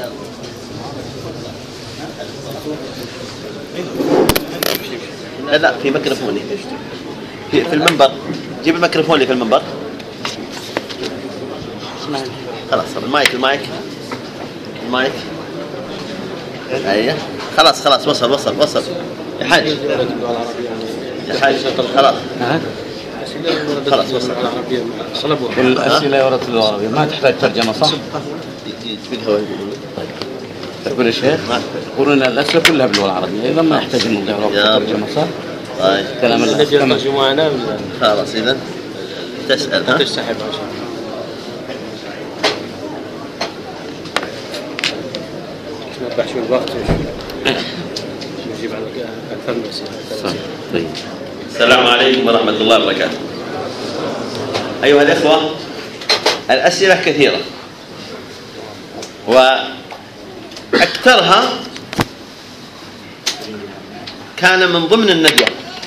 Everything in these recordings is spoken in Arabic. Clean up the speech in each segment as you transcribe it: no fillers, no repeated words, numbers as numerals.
لا في ميكروفوني في المنبر. جيب الميكروفون اللي في المنبر. خلاص المايك ايوه خلاص وصل يا حاج خلاص وصل. الأسئلة ورد بالعربية ما تحتاج ترجمة صح؟ تقول يا شيخ يقولون الأسئلة كلها باللغة العربية إذا ما يحتاج نضيع وقت ترجمة صح؟ طيب كلام الله ترجمة خلاص إذا تسأل تسحب عشان نوضح شو الوقت نجيب على أكثر من أسئلة. طيب. السلام عليكم ورحمة الله وبركاته. أيها الإخوة، الأسئلة كثيرة وأكثرها كان من ضمن الندوة،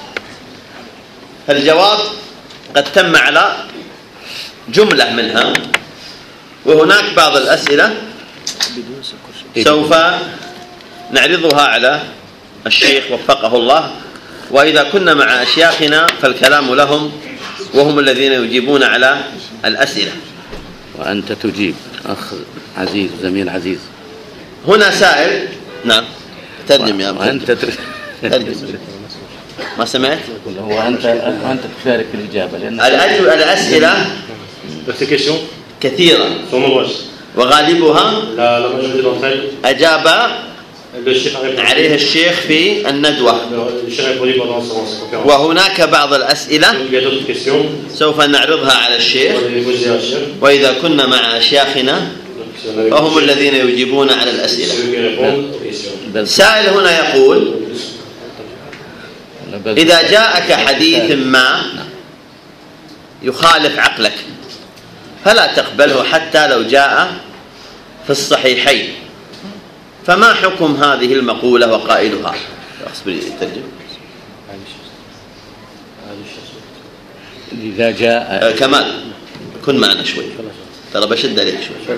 فالجواب قد تم على جملة منها، وهناك بعض الأسئلة سوف نعرضها على الشيخ وفقه الله، وإذا كنا مع أشياخنا فالكلام لهم وهم الذين يجيبون على الأسئلة. وأنت تجيب أخ عزيز زميل عزيز. هنا سائل. نعم ترجم يا أبو. أنت ترجم. ما سمعت؟ هو أنت تشارك في الإجابة لأن الأسئلة كثيرة وغالبها أجاب عليه الشيخ في الندوة، وهناك بعض الأسئلة سوف نعرضها على الشيخ، وإذا كنا مع أشياخنا فهم الذين يجيبون على الأسئلة. سائل هنا يقول: إذا جاءك حديث ما يخالف عقلك فلا تقبله حتى لو جاء في الصحيحين، فما حكم هذه المقولة وقائلها؟ إذا جاء كمال كن معنا شوي، ترى بشد عليك شوي.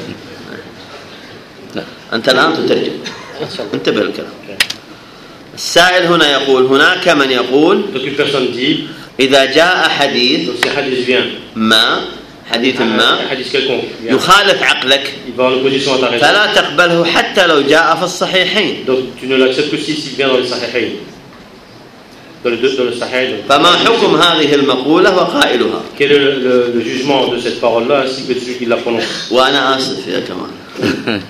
أنت الآن تترجم، انتبه الكلام. السائل هنا يقول: هناك من يقول إذا جاء حديث ما يخالف عقلك فلا تقبله حتى لو جاء في الصحيحين، فما حكم هذه المقولة وقائلها؟ وأنا آسف يا كمال.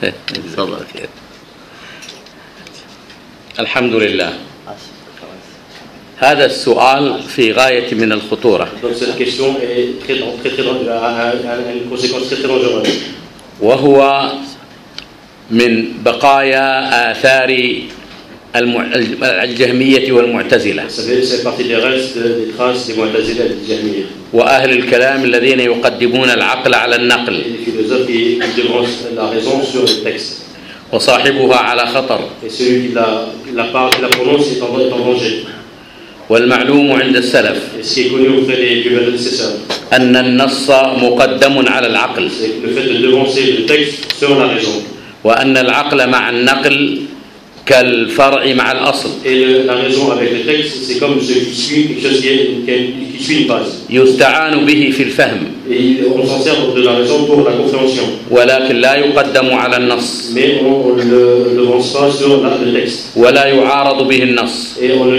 الحمد لله، هذا السؤال في غاية من الخطورة، وهو من بقايا آثار الجهمية والمعتزلة وأهل الكلام الذين يقدمون العقل على النقل، وصاحبها على خطر. والمعلوم عند السلف أن النص مقدم على العقل، وأن العقل مع النقل كالفرع مع الأصل، يستعان به في الفهم ولكن لا يقدم على النص ولا يعارض به النص.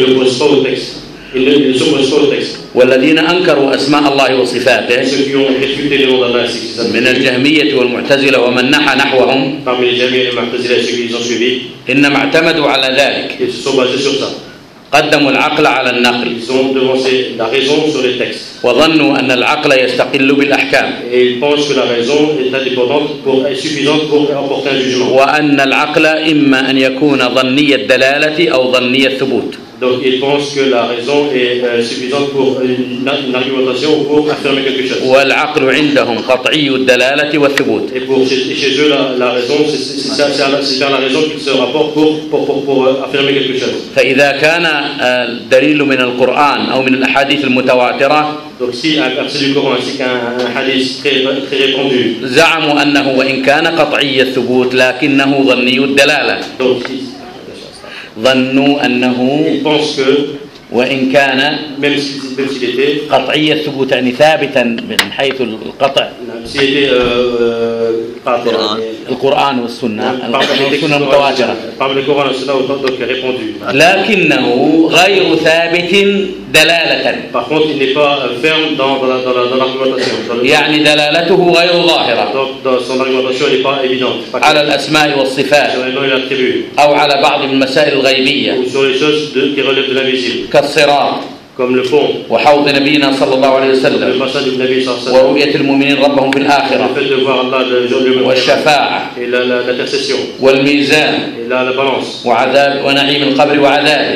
والذين أنكروا أسماء الله وصفاته من الجهمية والمعتزلة ومن نحى نحوهم إنما اعتمدوا على ذلك، قدموا العقل على النقل وظنوا أن العقل يستقل بالأحكام، وأن العقل إما أن يكون ظني الدلالة أو ظني الثبوت. Donc ils pensent que la raison est suffisante pour une argumentation ou pour affirmer quelque chose. والعقل عندهم قطعي الدلالة والثبوت. Et chez eux la raison c'est vers la raison qu'ils se rapportent pour affirmer quelque chose. فإذا كان الدليل من القرآن أو من الأحاديث المتواترة Donc si un verset du Coran ainsi qu'un hadith très répandu. زعموا أنه وإن كان قطعي الثبوت لكنه ظني الدلالة. Donc ظنوا أنه ils pensent que وإن كان même s'il était قطعي الثبوت يعني ثابتا من حيث القطع s'il était القرآن والسنة المتواترة لكنه غير ثابت دلالة. Par contre, il n'est pas ferme dans l'argumentation. يعني دلالته غير ظاهرة. Dans son argumentation, elle n'est pas évidente. على الأسماء والصفات أو على بعض المسائل الغيبية ou sur les choses qui relèvent de l'invisible. كالصراط comme le pont وحوض نبينا صلى الله عليه وسلم ورؤية المؤمنين ربهم في الآخرة والشفاعة والميزان وعذاب ونعيم القبر وعذابه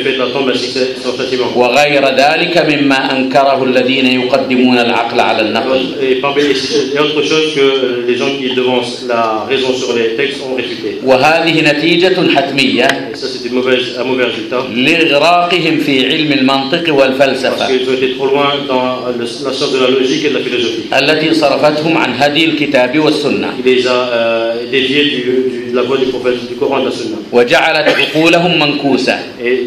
وغير ذلك مما أنكره الذين يقدمون العقل على النقل. وهذه نتيجة حتمية لإغراقهم في علم المنطق والفلسفة التي صرفتهم عن هدي الكتاب والسنة وجعلت عقولهم منكوسة.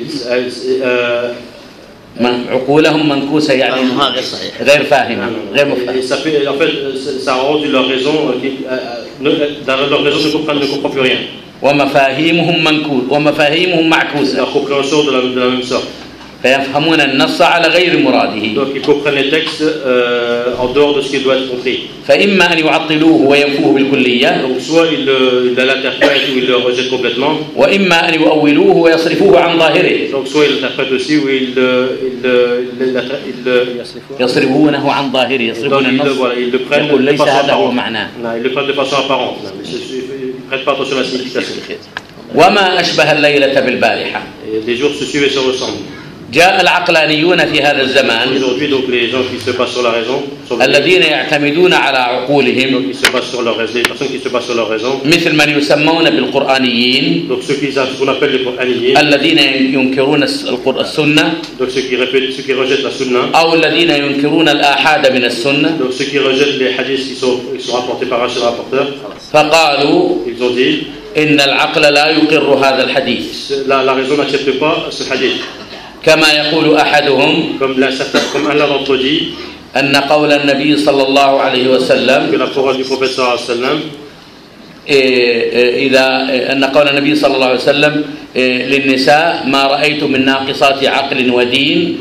عقولهم منكوسة يعني غير فاهمة غير مفهمة. En fait, ça rend leur raison ne comprend plus rien. ومفاهيمهم معكوسة. Leur compréhension de la même sorte. فيفهمون النص على غير مراده. Donc ils comprennent les textes en dehors de ce qui doit être compris. فإما أن يعطلوه وينفوه بالكلية. Donc soit ils l'interprètent ou ils le rejettent complètement. وإما أن يؤولوه ويصرفوه عن ظاهره. Donc soit ils l'interprètent aussi ou ils يصرفونه عن ظاهره يصرفون النص. يقول ليس هذا هو معناه. Ils le prennent de façon apparente. Ils ne prêtent pas attention à la signification. وما أشبه الليلة بالبارحة. Les jours se suivent et se ressemblent. جاء العقلانيون في هذا الزمان الذين يعتمدون على عقولهم مثل من يسمون بالقرآنيين الذين ينكرون السنة أو الذين ينكرون الآحاد من السنة فقالوا إن العقل لا يقر هذا الحديث كما يقول أحدهم أن قول النبي صلى الله عليه وسلم إذا أن قول النبي صلى الله عليه وسلم للنساء ما رأيت من ناقصات عقل ودين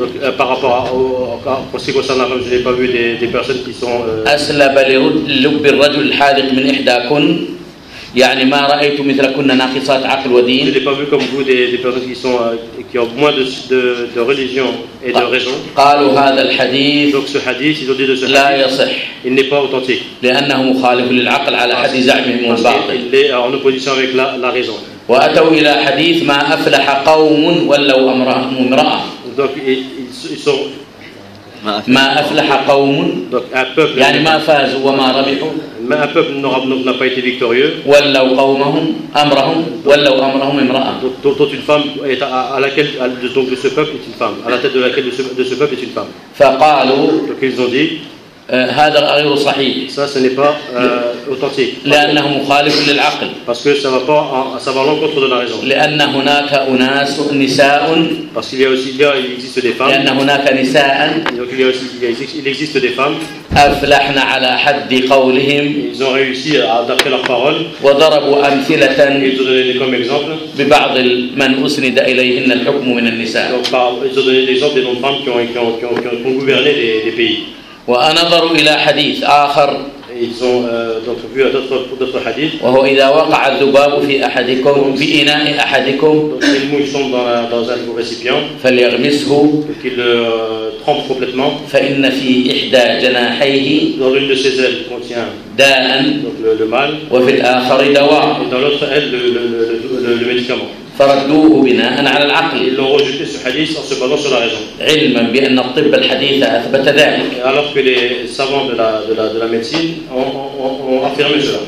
أسلب للب الرجل الحاذق من إحداكن يعني ما رأيت مثلكن ناقصات عقل ودين. Je n'ai pas vu comme vous des personnes qui ont moins de religion et de raison. قالوا هذا الحديث donc ce hadith ils ont dit de ce لا يصح il n'est pas authentique لأنه مخالف للعقل على حد زعمهم الباطل. il est en opposition avec la raison. وأتوا إلى حديث ما أفلح قوم ولوا امرأة. donc ils sont ما أفلح قوم يعني ما فازوا وما ربحوا. un peuple n'a pas été victorieux. ولوا قومهم أمرهم ولوا أمرهم امرأة. Donc une femme est à laquelle donc de ce peuple est une femme, à la tête de laquelle de ce peuple est une femme. فقالوا donc ils ont dit هذا غير صحيح. Ça ce n'est pas authentique. لأنه مخالف للعقل. Parce que ça va à l'encontre de la raison. لأن هناك أناس نساء. Parce qu'il existe des femmes. لأن هناك نساء. Donc il existe des femmes. أفلحن على حد قولهم. Ils ont réussi d'après leurs paroles. وضربوا أمثلة. Ils ont donné comme exemple. ببعض من أسند إليهن الحكم من النساء. Donc ils ont donné l'exemple des noms de femmes qui ont gouverné des pays. ونظروا إلى حديث آخر. Ils ont donc vu d'autres hadiths. وهو إذا وقع الذباب في أحدكم في إناء أحدكم. Donc les mouches sont dans un récipient. فليغمسه. Qu'il le trempe complètement. فإن في إحدى جناحيه. Dans l'une de ses ailes contient داء. Donc le mal. وفي الآخر دواء. Et dans l'autre aile le médicament. فردوه بناء على العقل. Ils l'ont rejeté ce hadith en se basant sur la raison. علما بأن الطب الحديث أثبت ذلك. Alors que les savants de la médecine ont affirmé cela.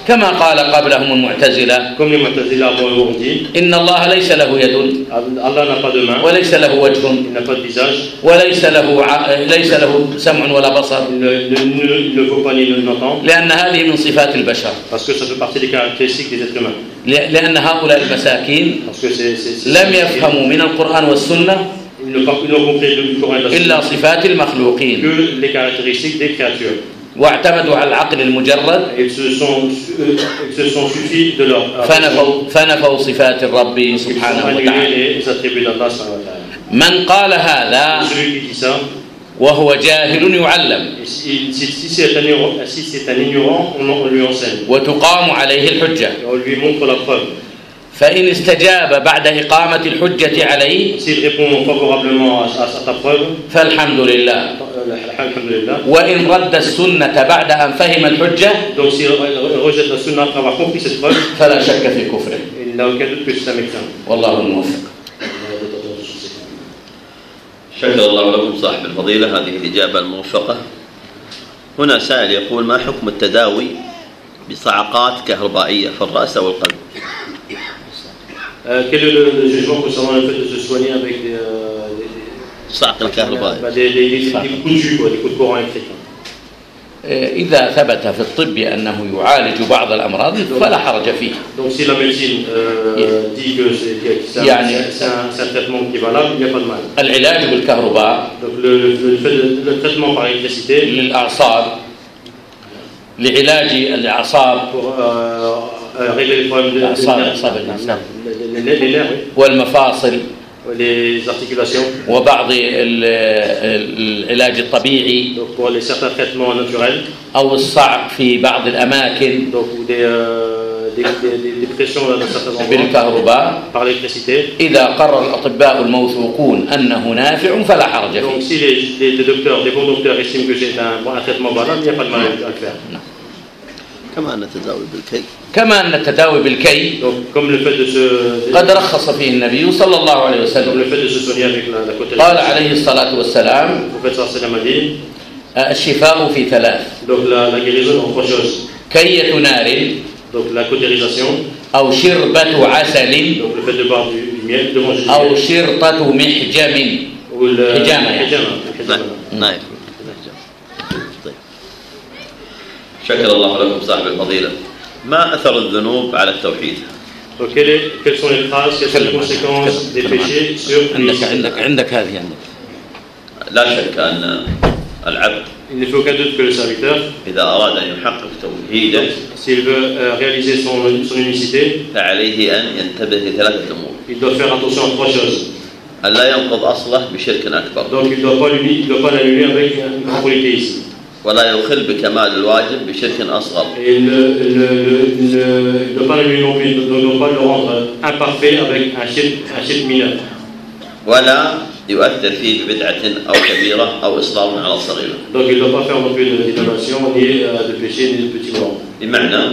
كما قال قبلهم المعتزلة Comme les Mu'tazila ont dit, إن الله ليس له يد Allah n'a pas de main, وليس له وجه il n'a pas de visage, وليس له سمع ولا بصر il ne faut pas ni l'entendre, لأن هذه من صفات البشر parce que ça fait partie des caractéristiques des êtres humains. لأن هؤلاء المساكين Parce que لم يفهموا من القرآن والسنة ils n'ont pas compris du Coran et de la إلا Sunna صفات المخلوقين que les caractéristiques des créatures. واعتمدوا على العقل المجرد Ils se sont suffis de leur فنفوا صفات الرب سبحانه وتعالى. les attributs d'Allah subhanahu wa ta'ala. من قال هذا Celui qui dit ça, وهو جاهل يعلم si c'est un ignorant, on lui enseigne. وتقام عليه الحجة On lui montre la preuve. فإن استجاب بعد إقامة الحجة عليه S'il répond favorablement à ta preuve, فالحمد لله alhamdulillah. وإن رد السنة بعد أن فهم الحجة Donc s'il rejette la sunna après avoir compris cette preuve, فلا شك في كفره il n'a aucun doute que c'est un mécréant. والله الموفق. شكر الله لكم صاحب الفضيلة هذه الإجابة الموفقة. هنا سائل يقول: ما حكم التداوي بصعقات كهربائية في الرأس أو القلب؟ Quel est le jugement concernant le fait de se soigner avec صعق الكهربائي. des coups de jus, des coups de courant électrique? إذا ثبت في الطب أنه يعالج بعض الأمراض فلا حرج فيه. Donc si la médecine dit que c'est un traitement qui est valable, il n'y a pas de mal. العلاج بالكهرباء Donc le traitement par électricité للأعصاب لعلاج الأعصاب pour régler les problèmes les nerfs, والمفاصل les articulations. وبعض العلاج الطبيعي Donc pour certains traitements naturels, أو الصعق في بعض الأماكن donc ou des pressions dans certains endroits بالكهرباء par l'électricité. إذا قرر الأطباء الموثوقون أنه نافع فلا حرج Donc فيه. si les docteurs, des bons docteurs estiment que c'est un traitement valable, il n'y a pas de mal à le faire. كما أن التداوي بالكي. كما أن التداوي بالكي Donc comme le fait de se قد رخص فيه النبي صلى الله عليه comme وسلم. le fait de se soigner avec la côte. قال عليه الصلاة والسلام: Le prophète sallallahu alayhi wa sallam a dit, الشفاء في ثلاث: donc la guérison en trois choses. كية نار Donc la cautérisation, أو شربة عسل donc le fait de boire du miel, de manger du أو miel, شرطة محجم. ou le حجامة يعني. نعم. طيب. شكر الله لكم صاحب الفضيلة. ما أثر الذنوب على التوحيد؟ Donc quelles sont les traces, quelles sont les conséquences des péchés sur عندك هذه عندك. لا شك أن العبد Il ne fait aucun doute que le serviteur, إذا أراد أن يحقق توحيده s'il veut réaliser son unicité, فعليه أن ينتبه لثلاثة أمور. il doit faire attention à trois choses. ألا ينقض أصله بشرك أكبر، Donc il ne doit pas l'annuler avec une grande polythéisme. ولا يخل بكمال الواجب بشرك أصغر، Et il ne doit pas l'annuler non plus, il ne doit pas le rendre imparfait avec un shirk mineur. ولا يؤثر فيه ببدعة أو كبيرة أو إصرار على الصغيرة. Donc il ne doit pas faire non plus d'innovation, ni de péché, ni de petit blanc. بمعنى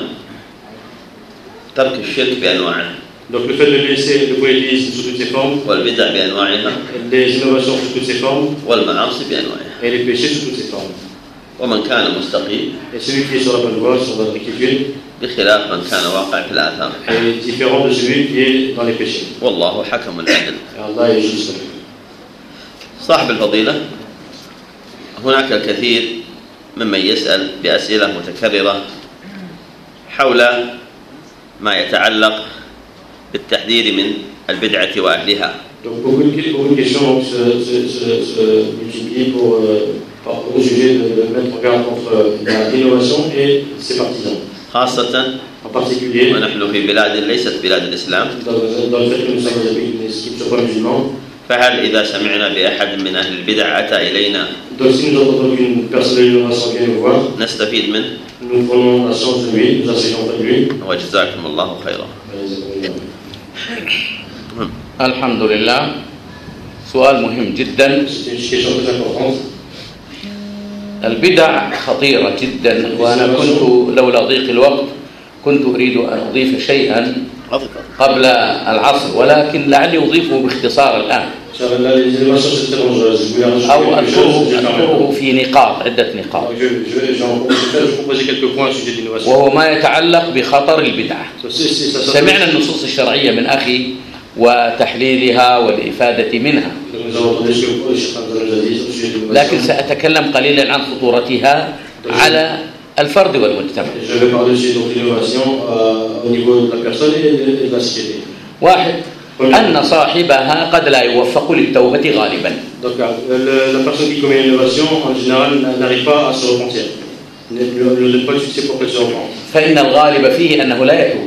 ترك الشرك بأنواعه، Donc le fait de laisser le polythéisme sous toutes ses formes, والبدع بأنواعها، les innovations sous toutes ses formes, والمعاصي بأنواعها. et les péchés sous toutes ses formes. ومن كان مستقيم Et celui qui est sur la bonne voie, sur la rectitude, بخلاف من كان واقع في الآثام. est différent de celui qui est dans les péchés. والله حكم العدل. Et Allah est juste. صاحب الفضيلة، هناك الكثير ممن يسأل بأسئلة متكررة حول ما يتعلق بالتحذير من البدعة وأهلها. Donc beaucoup de questions se multiplient au sujet de mettre en garde contre l'innovation et ses partisans. خاصة En particulier, ونحن في بلاد ليست بلاد الإسلام، dans le fait que nous sommes dans un pays qui ne sont pas musulmans. فهل إذا سمعنا بأحد من أهل البدع أتى إلينا Donc si nous entendons qu'une personne de l'innovation vient nous voir, نستفيد منه؟ nous prenons la science de lui, nous enseignons de lui. وجزاكم الله خيرا. الحمد لله. سؤال مهم جدا. C'est une question très importante. البدع خطيرة جدا، وأنا كنت لولا ضيق الوقت كنت أريد أن أضيف شيئا قبل العصر، ولكن لعلي أضيفه باختصار الآن. أو أذكره في نقاط، عدة نقاط، وهو ما يتعلق بخطر البدعة. سمعنا النصوص الشرعية من أخي وتحليلها والإفادة منها، لكن سأتكلم قليلا عن خطورتها على الفرد والمجتمع. واحد، أن صاحبها قد لا يوفق للتوبة غالبا. فإن الغالب فيه أنه لا يتوب،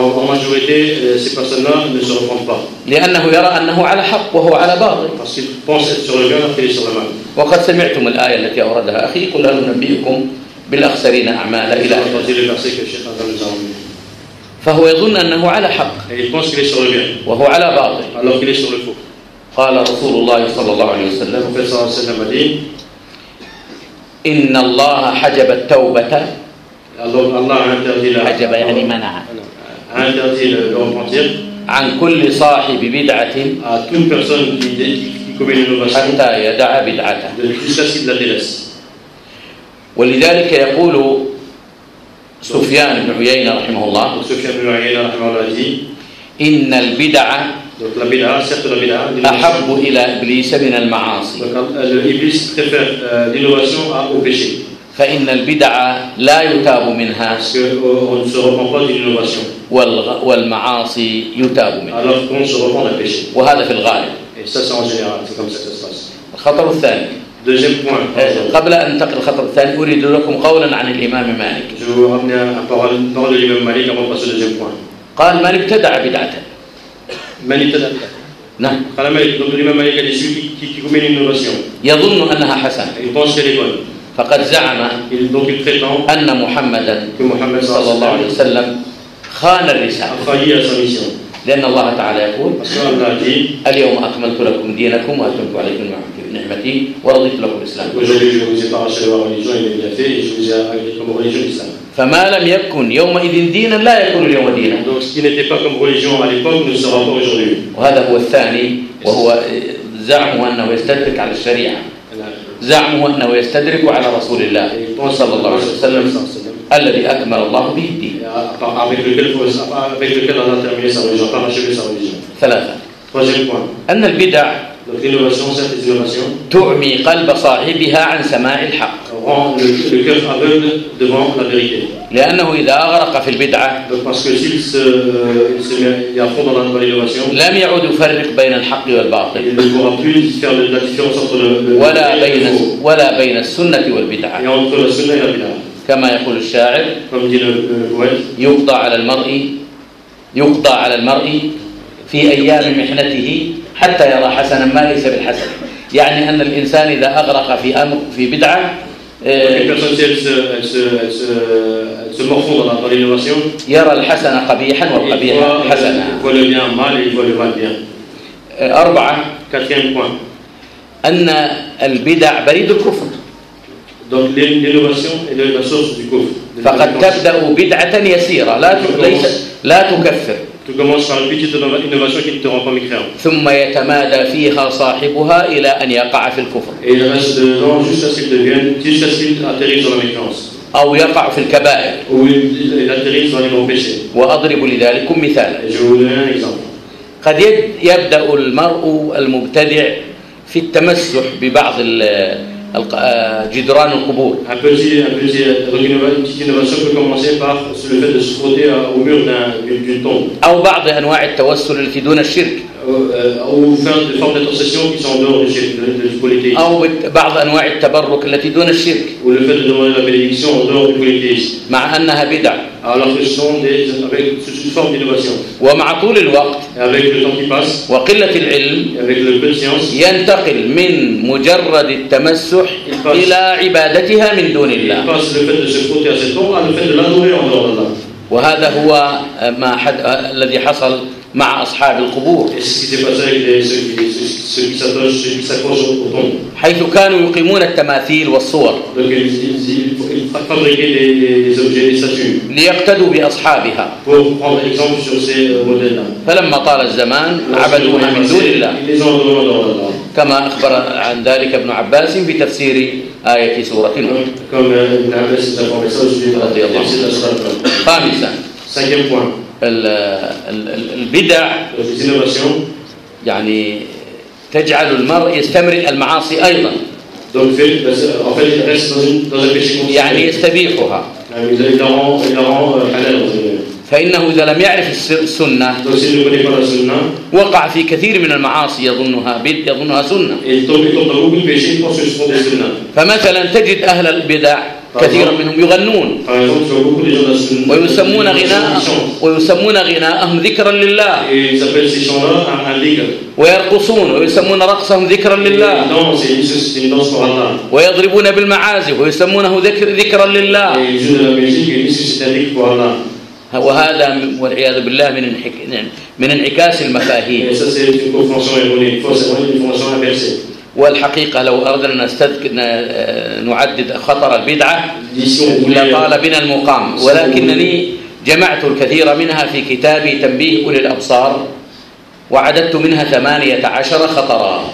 لأنه يرى أنه على حق وهو على باطل. وقد سمعتم الآية التي أوردها أخي: قل هل ننبئكم بالأخسرين أعمالا إلى آخره. فهو يظن أنه على حق وهو على باطل. قال رسول الله صلى الله عليه وسلم: إن الله حجب التوبة، حجب يعني منع، عن كل صاحب بدعة حتى يدع بدعته. ولذلك يقول سفيان بن عيينة رحمه الله: إن البدعة أحب إلى إبليس من المعاصي، فإن البدعة لا يتاب منها والمعاصي يتاب منها، وهذا في الغالب. الخطر الثاني، قبل أن ننتقل الخطر الثاني أريد لكم قولا عن الإمام مالك. قال: من ابتدع بدعة. نعم. يظن أنها حسنة، فقد زعم أن محمدا صلى الله عليه وسلم خان الرسالة، لأن الله تعالى يقول: اليوم أكملت لكم دينكم وأتممت عليكم نعمتي ورضيت لكم الإسلام. فما لم يكن يومئذ دينا لا يكون اليوم دينا. وهذا هو الثاني، وهو زعمه أنه يستدرك على الشريعة، زعمه أنه يستدرك على رسول الله صلى الله عليه وسلم الذي أكمل الله به الدين. ثلاثة، أن البدع تعمي قلب صاحبها عن سماع الحق، لأنه إذا أغرق في البدعة لم يعد يفرق بين الحق والباطل ولا بين السنة والبدعة. كما يقول الشاعر: يقضى على المرء في أيام محنته حتى يرى حسنا ما ليس بالحسن. يعني أن الإنسان إذا أغرق في بدعة يرى الحسن قبيحا والقبيح حسنا. أربعة، أن البدع بريد الكفر، فقد تبدأ بدعة يسيرة لا تكفر، ثم يتمادى فيها صاحبها إلى أن يقع في الكفر أو يقع في الكبائر. وأضرب لذلك مثالا: قد يبدأ المرء المبتدع في التمسح ببعض جدران القبور، أو بعض أنواع التوسل التي دون الشرك، أو بعض أنواع التبرك التي دون الشرك، مع أنها بدع. ومع طول الوقت وقلة العلم ينتقل من مجرد التمسح إلى عبادتها من دون الله. وهذا هو الذي حصل مع أصحاب القبور، حيث كانوا يقيمون التماثيل والصور ليقتدوا بأصحابها، فلما طال الزمان عبدوها من دون الله. كما أخبر عن ذلك ابن عباس في تفسير آية سورة نوح. رضي الله عنه. خامسا البدع يعني تجعل المرء يستمر المعاصي أيضا، يعني يستبيحها، فإنه إذا لم يعرف السنة وقع في كثير من المعاصي يظنها سنة. فمثلا تجد أهل البدع كثيرا منهم يغنون ويسمون غناءهم ذكرا لله، ويرقصون ويسمون رقصهم ذكرا لله، ويضربون بالمعازف ويسمونه ذكرا لله. وهذا والعياذ بالله من انعكاس المفاهيم. والحقيقة لو أردنا نعدد خطر البدعة لطال بنا المقام، ولكنني جمعت الكثير منها في كتابي تنبيه أولي الأبصار، وعددت منها 18 خطرا.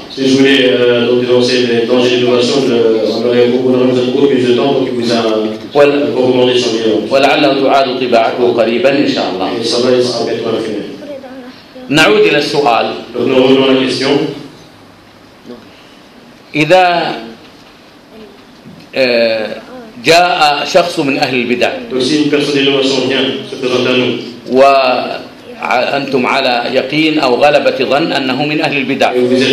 ولعله تعاد طباعته قريبا إن شاء الله. نعود إلى السؤال. إذا جاء شخص من أهل البدع وأنتم على يقين أو غلبة ظن أنه من أهل البدع،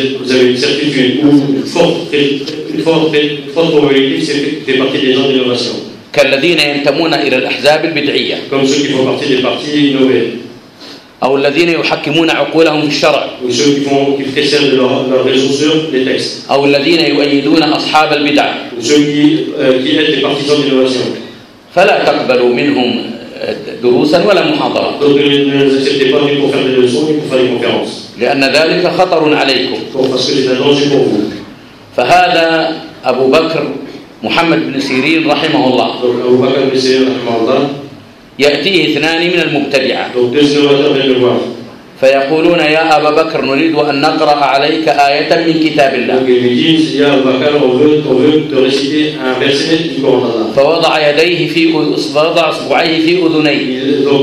كالذين ينتمون إلى الأحزاب البدعية أو الذين يحكمون عقولهم في الشرع أو الذين يؤيدون أصحاب البدع، فلا تقبلوا منهم دروسا ولا محاضرات، لأن ذلك خطر عليكم. فهذا أبو بكر محمد بن سيرين رحمه الله يأتيه 2 من المبتدعة فيقولون يا أبا بكر نريد أن نقرأ عليك آية من كتاب الله، فوضع يديه وضع أصبعيه في أذنيه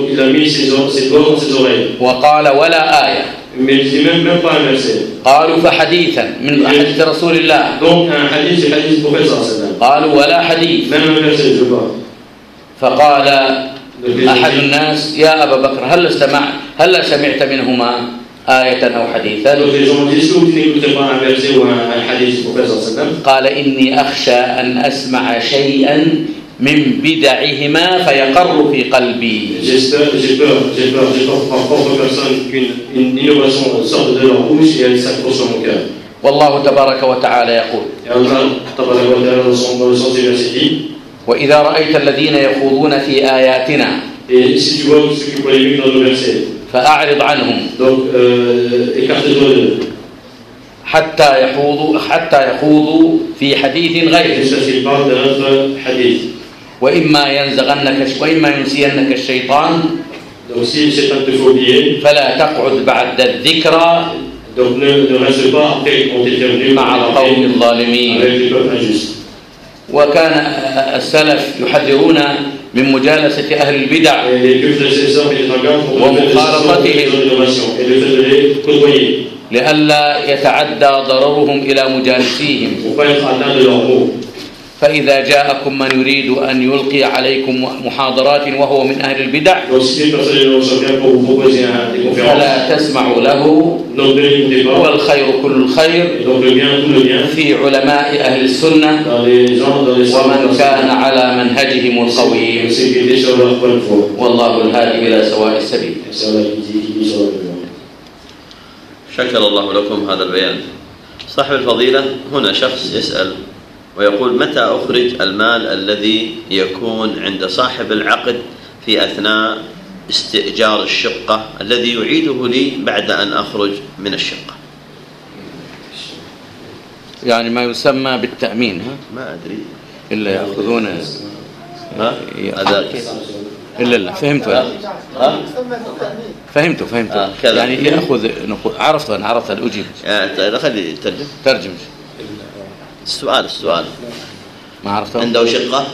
وقال ولا آية. قالوا فحديثا من حديث رسول الله، قالوا ولا حديث. فقال أحد الناس يا أبا بكر هل سمعت منهما آية أو حديثا؟ قال إني أخشى أن أسمع شيئا من بدعهما فيقر في قلبي. والله تبارك وتعالى يقول وإذا رأيت الذين يخوضون في آياتنا فأعرض عنهم حتى يخوضوا في حديث غيره، وإما ينسينك الشيطان فلا تقعد بعد الذكرى مع القوم الظالمين. وكان السلف يحذرون من مجالسة أهل البدع ومخالطتهم لئلا يتعدى ضررهم إلى مجالسيهم. فإذا جاءكم من يريد أن يلقي عليكم محاضرات وهو من أهل البدع فلا تسمعوا له، والخير كل الخير في علماء أهل السنة ومن كان على منهجهم القويم، والله الهادي إلى سواء السبيل. شكر الله لكم هذا البيان. صاحب الفضيلة، هنا شخص يسأل ويقول متى أخرج المال الذي يكون عند صاحب العقد في أثناء استئجار الشقة الذي يعيده لي بعد أن أخرج من الشقة؟ يعني ما يسمى بالتأمين. ما أدري إلا يأخذون لا فهمت. فهمت. يعني يأخذ نقول عرفت الأجيب. خلي ترجم. السؤال ما عرفته. عنده شقة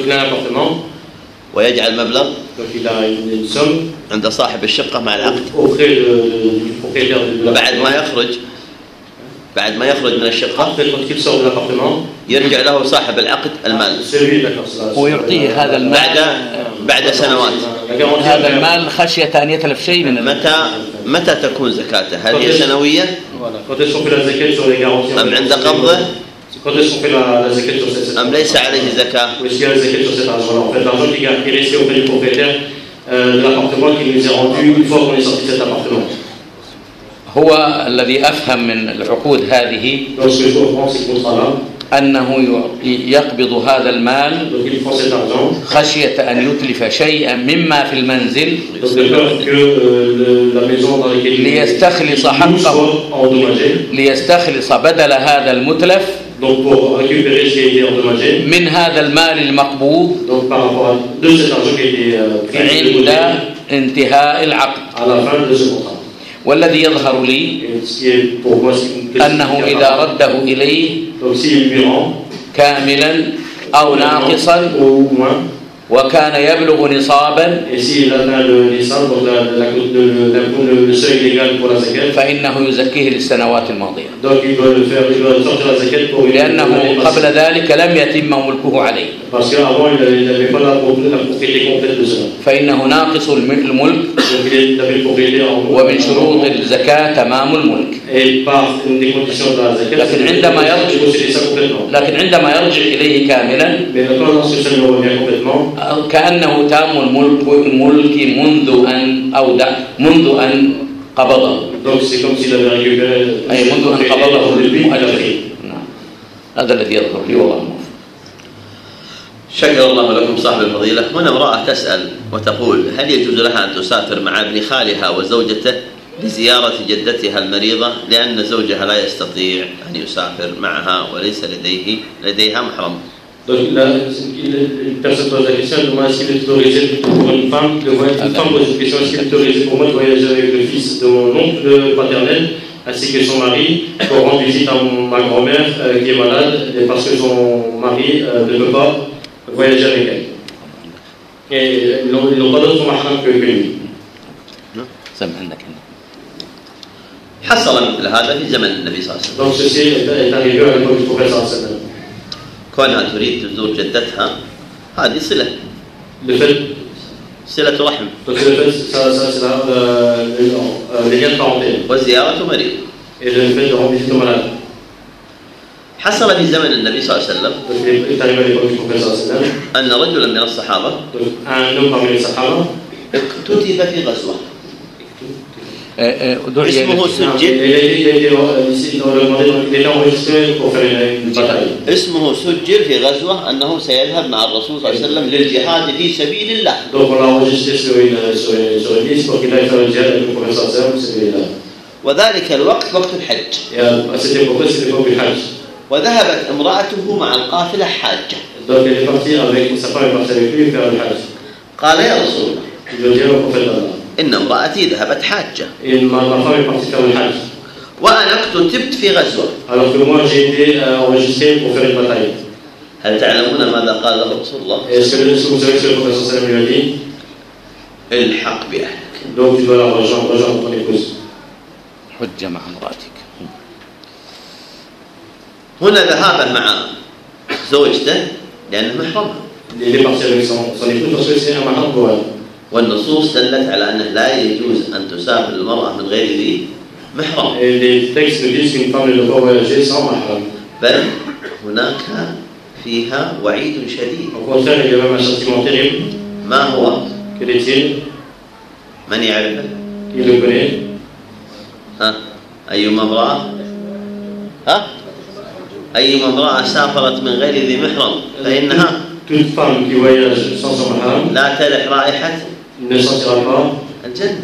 ويجعل مبلغ عند صاحب الشقة مع العقد. بعد ما يخرج من الشقة يرجع له صاحب العقد المال ويعطيه هذا المال بعد سنوات. هذا المال خشية أن يتلف شيء من متى تكون زكاته؟ هل هي سنوية أم عند قبضه أم ليس عليه زكاة؟ هو الذي أفهم من العقود هذه أنه يقبض هذا المال خشية أن يتلف شيئا مما في المنزل ليستخلص حقه، ليستخلص بدل هذا المتلف من هذا المال المقبوض عند انتهاء العقد. والذي يظهر لي أنه إذا رده إليه كاملا أو ناقصا وكان يبلغ نصابا فإنه يزكيه للسنوات الماضية، لأنه قبل ذلك لم يتم ملكه عليه، فإنه ناقص الملك، ومن شروط الزكاة تمام الملك. لكن عندما يرجع إليه كاملا كأنه تام الملك منذ أن قبضه، أي منذ أن قبضه للمؤجر. هذا الذي يظهر لي والله موفق. شكر الله لكم صاحب الفضيلة. هنا امرأة تسأل وتقول: هل يجوز لها أن تسافر مع ابن خالها وزوجته لزيارة جدتها المريضة لأن زوجها لا يستطيع أن يسافر معها وليس لديها محرم؟ Donc une personne pose la question, demande est-ce qu'il est autorisé pour une femme pose une question, est-ce qu'il est autorisé pour moi de voyager avec le fils de mon oncle paternel ainsi que son mari pour rendre visite à ma grand-mère qui est malade et parce que son mari ne peut pas voyager avec elle. Et ils n'ont pas d'autre mahram que lui. حصل مثل هذا في زمن النبي صلى الله عليه وسلم. Donc ceci est arrivé à l'époque du prophète sallallahu alayhi wa sallam. كونها تريد تزور جدتها هذه صلة، صلة رحم، والزيارة مريض. حصل في زمن النبي صلى الله عليه وسلم أن رجلا من الصحابة اكتتب في غزوة، اسمه سجل في غزوة أنه سيذهب مع الرسول صلى الله عليه وسلم للجهاد في سبيل الله. وذلك الوقت وقت الحج، وذهبت امرأته مع القافلة حاجة. قال: يا رسول الله، إن امرأتي ذهبت حاجة وأنا اكتتبت في غزوة، هل تعلمون ماذا قال له رسول الله؟ الحق بأهلك، حج مع امرأتك. هنا ذهابه مع زوجته لأنه محرم، والنصوص دلت على أنه لا يجوز أن تسافر المرأة من غير ذي محرم، بل هناك فيها وعيد شديد. ما هو؟ من يعرفه؟ أيما امرأة سافرت من غير ذي محرم فإنها لا ترح رائحة الجنة.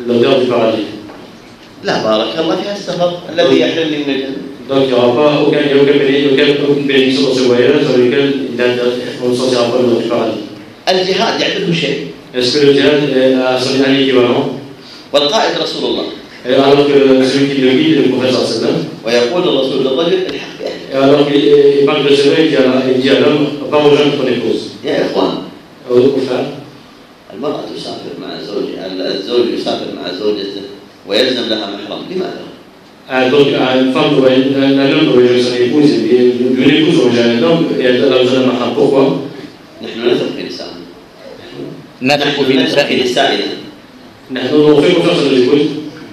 لا بارك الله فيها السفر الذي يحل من الجنة. Donc il n'y aura pas aucune bénédiction dans ce voyage dans lequel il ne sortira pas de notre paradis. الجهاد يعتبر شيء. Est-ce que le djihad a son équivalent? والقائد رسول الله. Alors que celui qui le guide est le prophète sallallahu alayhi wa sallam. ويقول الرسول للرجل الحق بأهله. Alors qu'il parle de cela, il dit à l'homme, va rejoindre ton épouse. يا إخوان. frère. المرأة تسافر مع زوجها، الزوج يسافر مع زوجته ويلزم لها محرم، لماذا؟ Donc une femme doit un homme doit rejoindre son épouse et une épouse doit rejoindre un homme et elle a besoin d'un mahram. Pourquoi? نحن نثق في نسائنا. نثق في نسائنا. نحن نوفي confiance à nos épouses.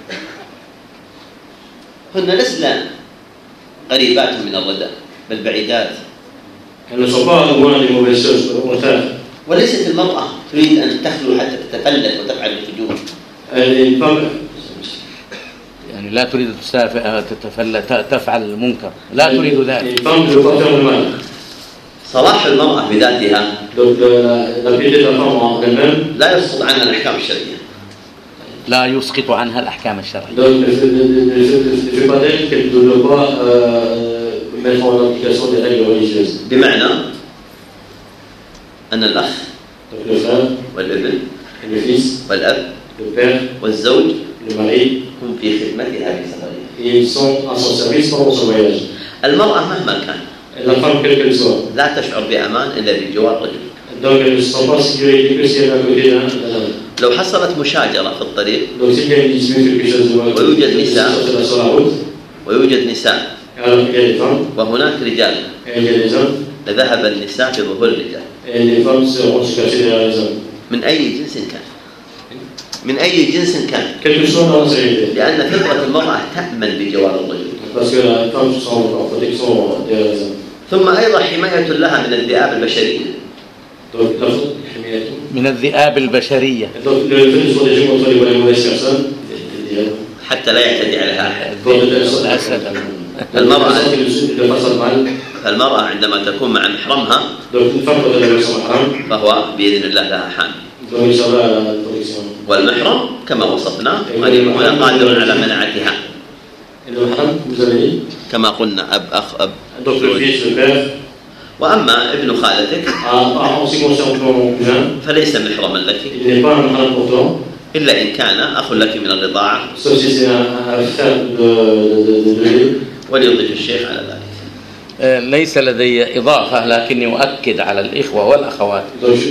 هن لسنا قريبات من الردى بل بعيدات. Elles ne sont pas loin des mauvaises choses, au contraire. وليست المرأة تريد أن تخلو حتى تتفلت وتفعل الفجور. يعني لا تريد تتفلت تفعل المنكر، لا تريد ذلك. صلاح المرأة بذاتها لا يسقط عنها الأحكام الشرعية. لا يسقط عنها الأحكام الشرعية. بمعنى أن الأخ والابن والأب والزوج هم في خدمتها في سفرها. المرأة مهما كان لا تشعر بأمان إلا بجوار رجل. لو حصلت مشاجرة في الطريق ويوجد نساء وهناك رجال لذهب النساء في ظهور الرجال من أي جنس كان، من أي جنس كان، لأن فطرة المرأة تأمن بجوار الرجل. ثم أيضا حماية لها من الذئاب البشرية. من الذئاب البشرية حتى لا يعتدي عليها أحد. المرأة عندما تكون مع محرمها فهو بإذن الله لها حامي. والمحرم كما وصفنا هنا قادر على منعتها كما قلنا أب أخ أب. وأما ابن خالتك فليس محرما لك إلا إن كان أخ لك من الرضاعة، وليضيف الشيخ على ذلك. ليس لدي إضافة لكني أؤكد على الإخوة والأخوات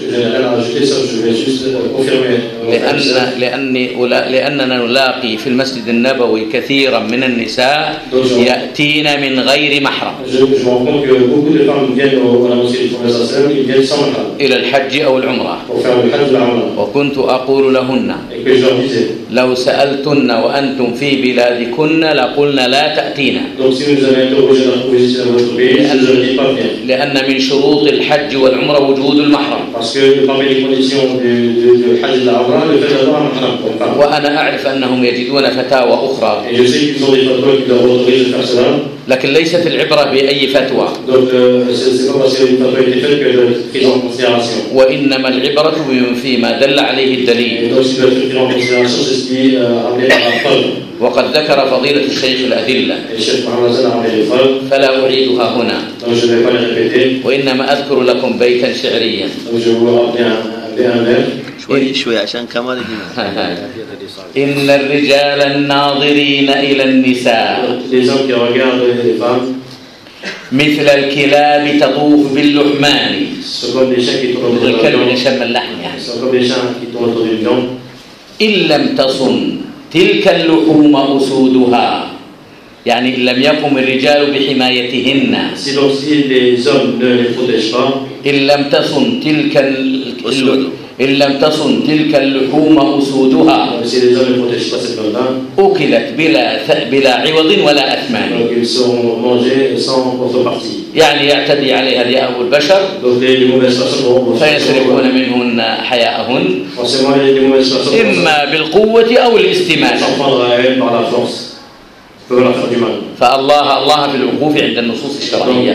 لأننا نلاقي في المسجد النبوي كثيرا من النساء يأتين من غير محرم إلى الحج أو العمرة، وكنت أقول لهن لو سألتن وأنتم في بلادكن لقلنا لا تأتينا، لأن من شروط الحج والعمرة وجود المحرم. وأنا أعرف أنهم يجدون فتاوى أخرى لكن ليست العبرة بأي فتوى، وإنما العبرة فيما دل عليه الدليل. وقد ذكر فضيلة الشيخ الأدلة فلا أعيدها هنا، وإنما أذكر لكم بيتا شعريا شوي عشان كمال إن الرجال الناظرين إلى النساء مثل الكلاب تطوف باللحمان. الكلب يشم اللحم يعني. إن لم تصن تلك اللحوم أسودها، يعني إن لم يقم الرجال بحمايتهن. إن لم تصن تلك اللحوم أسودها أكلت بلا عوض ولا أثمان، يعني يعتدي عليها ذئاب البشر فيسرقون منهن حياءهن إما بالقوة أو الاستماتة. فالله في الوقوف عند النصوص الشرعية.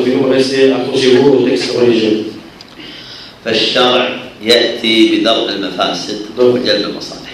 فالشرع يأتي بدرء المفاسد وجلب المصالح.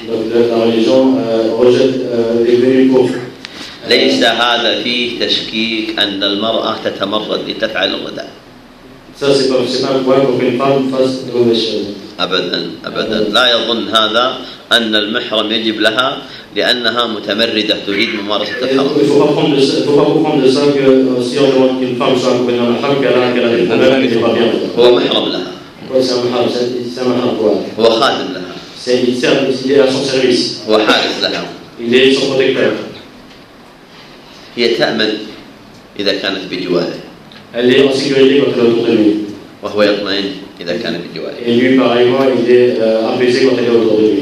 ليس هذا فيه تشكيك أن المرأة تتمرد لتفعل الرداء. أبدا أبدا، لا يظن هذا أن المحرم يجب لها لأنها متمردة تريد ممارسة الحرم. Il ne faut pas comprendre de ça que si on demande qu'une femme soit accompagnée dans le haram, qu'elle a des problèmes, qu'elle n'est pas bien. هو محرم لها. C'est un mahram pour elle. هو خادم لها. Il est à son service. هو حارس لها. Il est son protecteur. هي تأمن إذا كانت بجواره. Elle est en sécurité quand elle est autour de lui. وهو يطمئن إذا كان بجواره. Et lui, pareillement, il est apaisé quand elle est autour de lui.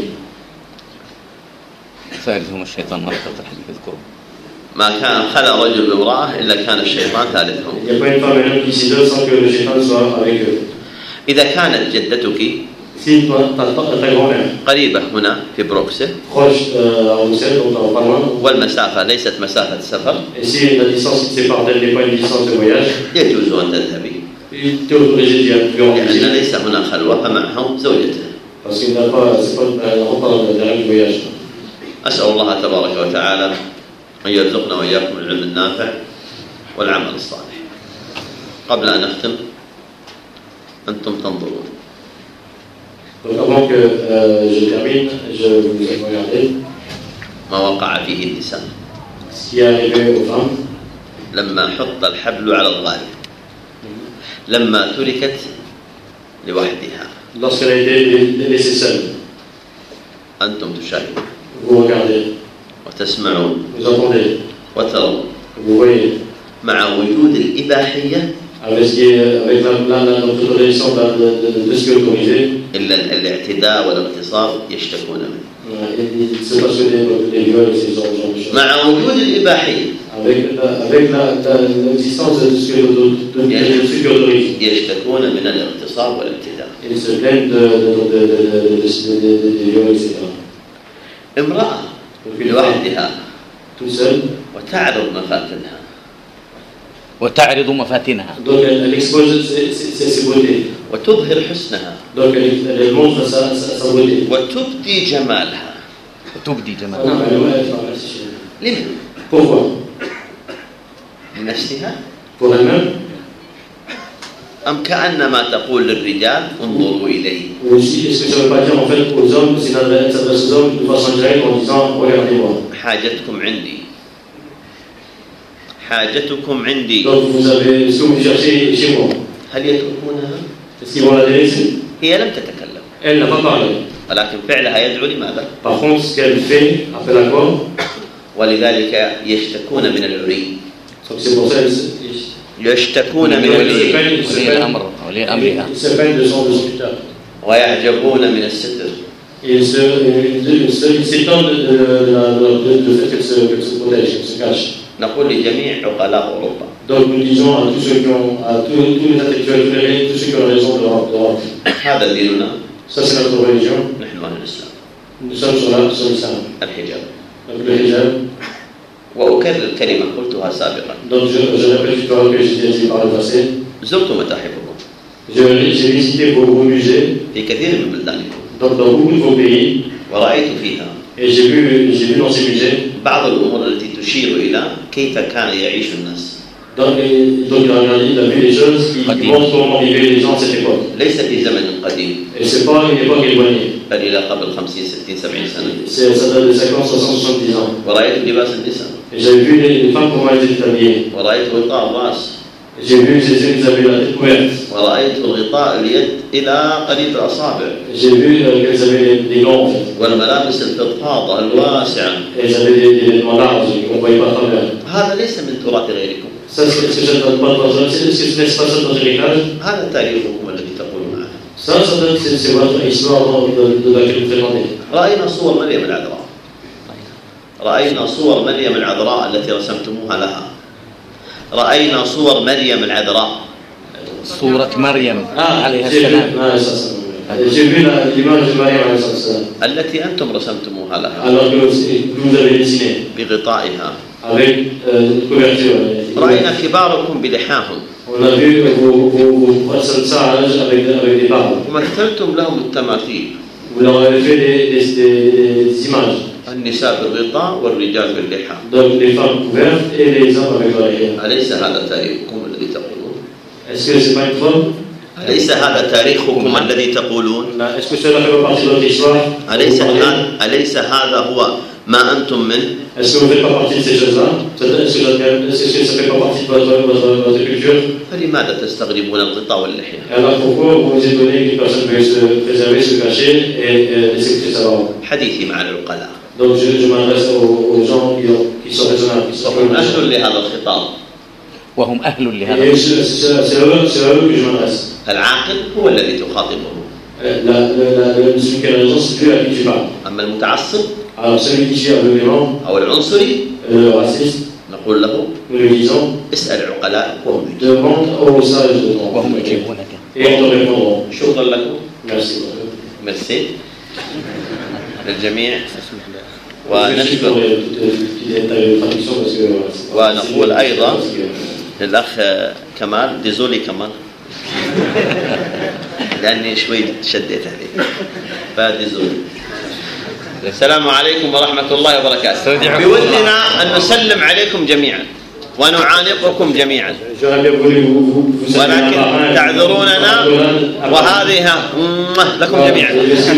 ثالثهم الشيطان مرة الحديث يذكره. ما كان خلى رجل بامرأة إلا كان الشيطان ثالثهم. Il n'y a pas une femme et un homme qui s'isolent sans que le shaitan soit avec eux. إذا كانت جدتك Si ta grand-mère قريبة هنا في بروكسل proche à Bruxelles, donc en pas loin, والمسافة ليست مسافة سفر et si la distance qui te sépare d'elle n'est pas une distance de voyage, يجوز أن تذهبي tu es autorisé d'y aller. لأن ليس هنا خلوة فمعهم زوجته. Parce qu'il n'a pas, c'est pas, elle rentre pas dans le voyage. أسأل الله تبارك وتعالى أن يرزقنا وإياكم العلم النافع والعمل الصالح. قبل أن أختم أنتم تنظرون. Donc avant que je termine, je vous ai regardé ما وقع فيه النساء ce qui est arrivé aux femmes لما حط الحبل على الغالب، لما تركت لوحدها. lorsqu'elle a été laissée seule. أنتم تشاهدون Vous regardez, وتسمعون vous entendez, وترون vous voyez, مع وجود الإباحية avec notre autorisation de ce qui est autorisé, إلا الاعتداء والاغتصاب يشتكون منه. il se passe des viols et ces genres de choses. مع وجود الإباحية Avec l'existence de ce qui est autorisé, يشتكون من الاغتصاب والاعتداء. ils se plaignent des viols, etc. امرأة لوحدها Tout seul, وتعرض مفاتنها وتعرض مفاتنها. donc elle expose ses beautés. وتظهر حسنها Donc elle montre sa beauté. وتبدي جمالها. وتبدي Non, جمالها. لمن؟ Pourquoi? لنفسها Pour elle-même? أم كأنما تقول للرجال انظروا إلي. Ou aussi, est-ce que ça ne veut pas dire en fait aux hommes, c'est elle s'adresse aux hommes de façon directe en disant regardez-moi. حاجتكم عندي حاجتكم عندي. Donc vous avez ce que vous cherchez chez moi. هل يتركونها؟ Est-ce qu'ils vont la délaisser? هي لم تتكلم Elle n'a pas parlé. ولكن فعلها يدعو لماذا؟ Par contre, ce qu'elle fait appelle à quoi? ولذلك يشتكون من العري. Donc c'est pour ça يشتكون من العري ولي الأمر ولي أمرها. il se peine de son tuteur. ويعجبون من الستر. Et il s'étonne de fait qu'elle se protège, qu'elle se cache. نقول لجميع عقلاء أوروبا Donc nous disons à tous ceux qui ont, à tous les intellectuels éclairés, tous ceux qui ont raison d'Europe, هذا ديننا ça c'est notre religion. نحن أهل الإسلام. Nous sommes sur l'islam. الحجاب. Donc le hijab. وأكرر كلمة قلتها سابقا. Donc je répète une parole que j'ai dit par le passé. زرت متاحفكم J'ai visité vos musées, في كثير من بلدانكم donc dans beaucoup de vos pays, ورأيت فيها et j'ai vu dans ces musées بعض الأمور التي تشير إلى كيف كان يعيش الناس. donc il a regardé, il a vu des choses qui montrent comment vivaient les gens à cette époque. ليس في زمن قديم Et c'est pas une époque éloignée. بل إلى قبل 50 60 70 سنة. Ça date de 50, 60, 70 ans. ورأيت لباس النساء. Et j'avais vu les femmes comment elles étaient habillées. ورأيت غطاء الرأس. J'ai vu ces hommes qui avaient la tête couverte. ورأيت غطاء اليد إلى قريب الأصابع. J'ai vu qu'elles avaient des gants en fait. والملابس الفضفاضة الواسعة. Et elles avaient des vêtements larges qu'on ne voyait pas à travers. هذا ليس من تراث غيركم. Ça, est-ce que ça ne donne pas ça dans l'héritage? هذا تاريخكم الذي تقولون عنه. Ça donne, c'est votre histoire de laquelle vous présentez. رأينا صور مريم العذراء. رأينا صور مريم العذراء التي رسمتموها لها. رأينا صور مريم العذراء. صورة مريم عليها السلام. J'ai vu l'image de Marie alayhi salam. التي أنتم رسمتموها لها. Alors que vous avez dessiné. بغطائها. Avec une couverture. رأينا كباركم بلحاهم. On a vu vos sages avec des barbes. ومثلتم لهم التماثيل. Vous leur avez fait des images. النساء بالغطاء والرجال باللحى. Donc les femmes couvertes et les hommes avec leur lihya. أليس هذا تاريخكم الذي تقولون؟ Est-ce que c'est pas une faute? أليس هذا تاريخكم الذي تقولون؟ Est-ce que cela fait pas partie de votre histoire? أليس هذا هو ما أنتم منه؟ Est-ce que vous ne faites pas partie de ces choses-là? Est-ce que ça fait pas partie de votre culture? فلماذا تستغربون الغطاء واللحية؟ Alors pourquoi vous vous étonnez qu'une personne puisse se préserver, se cacher et laisser que ça va? حديثي مع العقلاء. Donc je m'adresse aux gens qui sont raisonnables, qui sont أهل لهذا الخطاب. وهم أهل لهذا. Et c'est à eux que je m'adresse. العاقل هو الذي تخاطبه. Celui qui a raison, c'est lui à qui tu parles. أما المتعصب Alors celui qui suit aveuglément, أو العنصري le raciste, نقول له nous lui disons, اسأل العقلاء وهم demande aux sages de ton وهم يجيبونك. et ils te répondront. شكرا لكم. Merci. ميرسي للجميع. ونقول أيضا للأخ كمال ديزولي كمال لأني شوي شديت عليه فديزولي. السلام عليكم ورحمة الله وبركاته. بودنا أن نسلم عليكم جميعا ونعانقكم جميعا ولكن تعذروننا وهذه لكم جميعا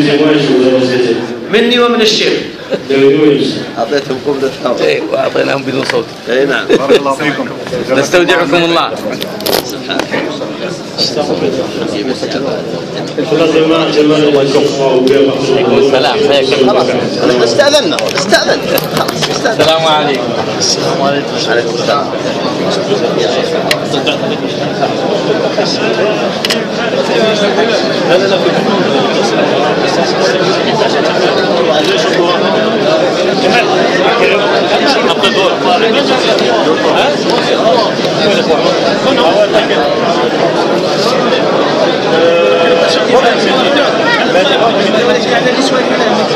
مني ومن الشيخ. أعطيتهم قبضة هواء وأعطيناهم بدون صوت. أي نعم. بارك الله فيكم. نستودعكم الله. السلام. خلاص استأذنا خلاص. السلام عليكم. السلام عليكم. عليكم السلام. ها؟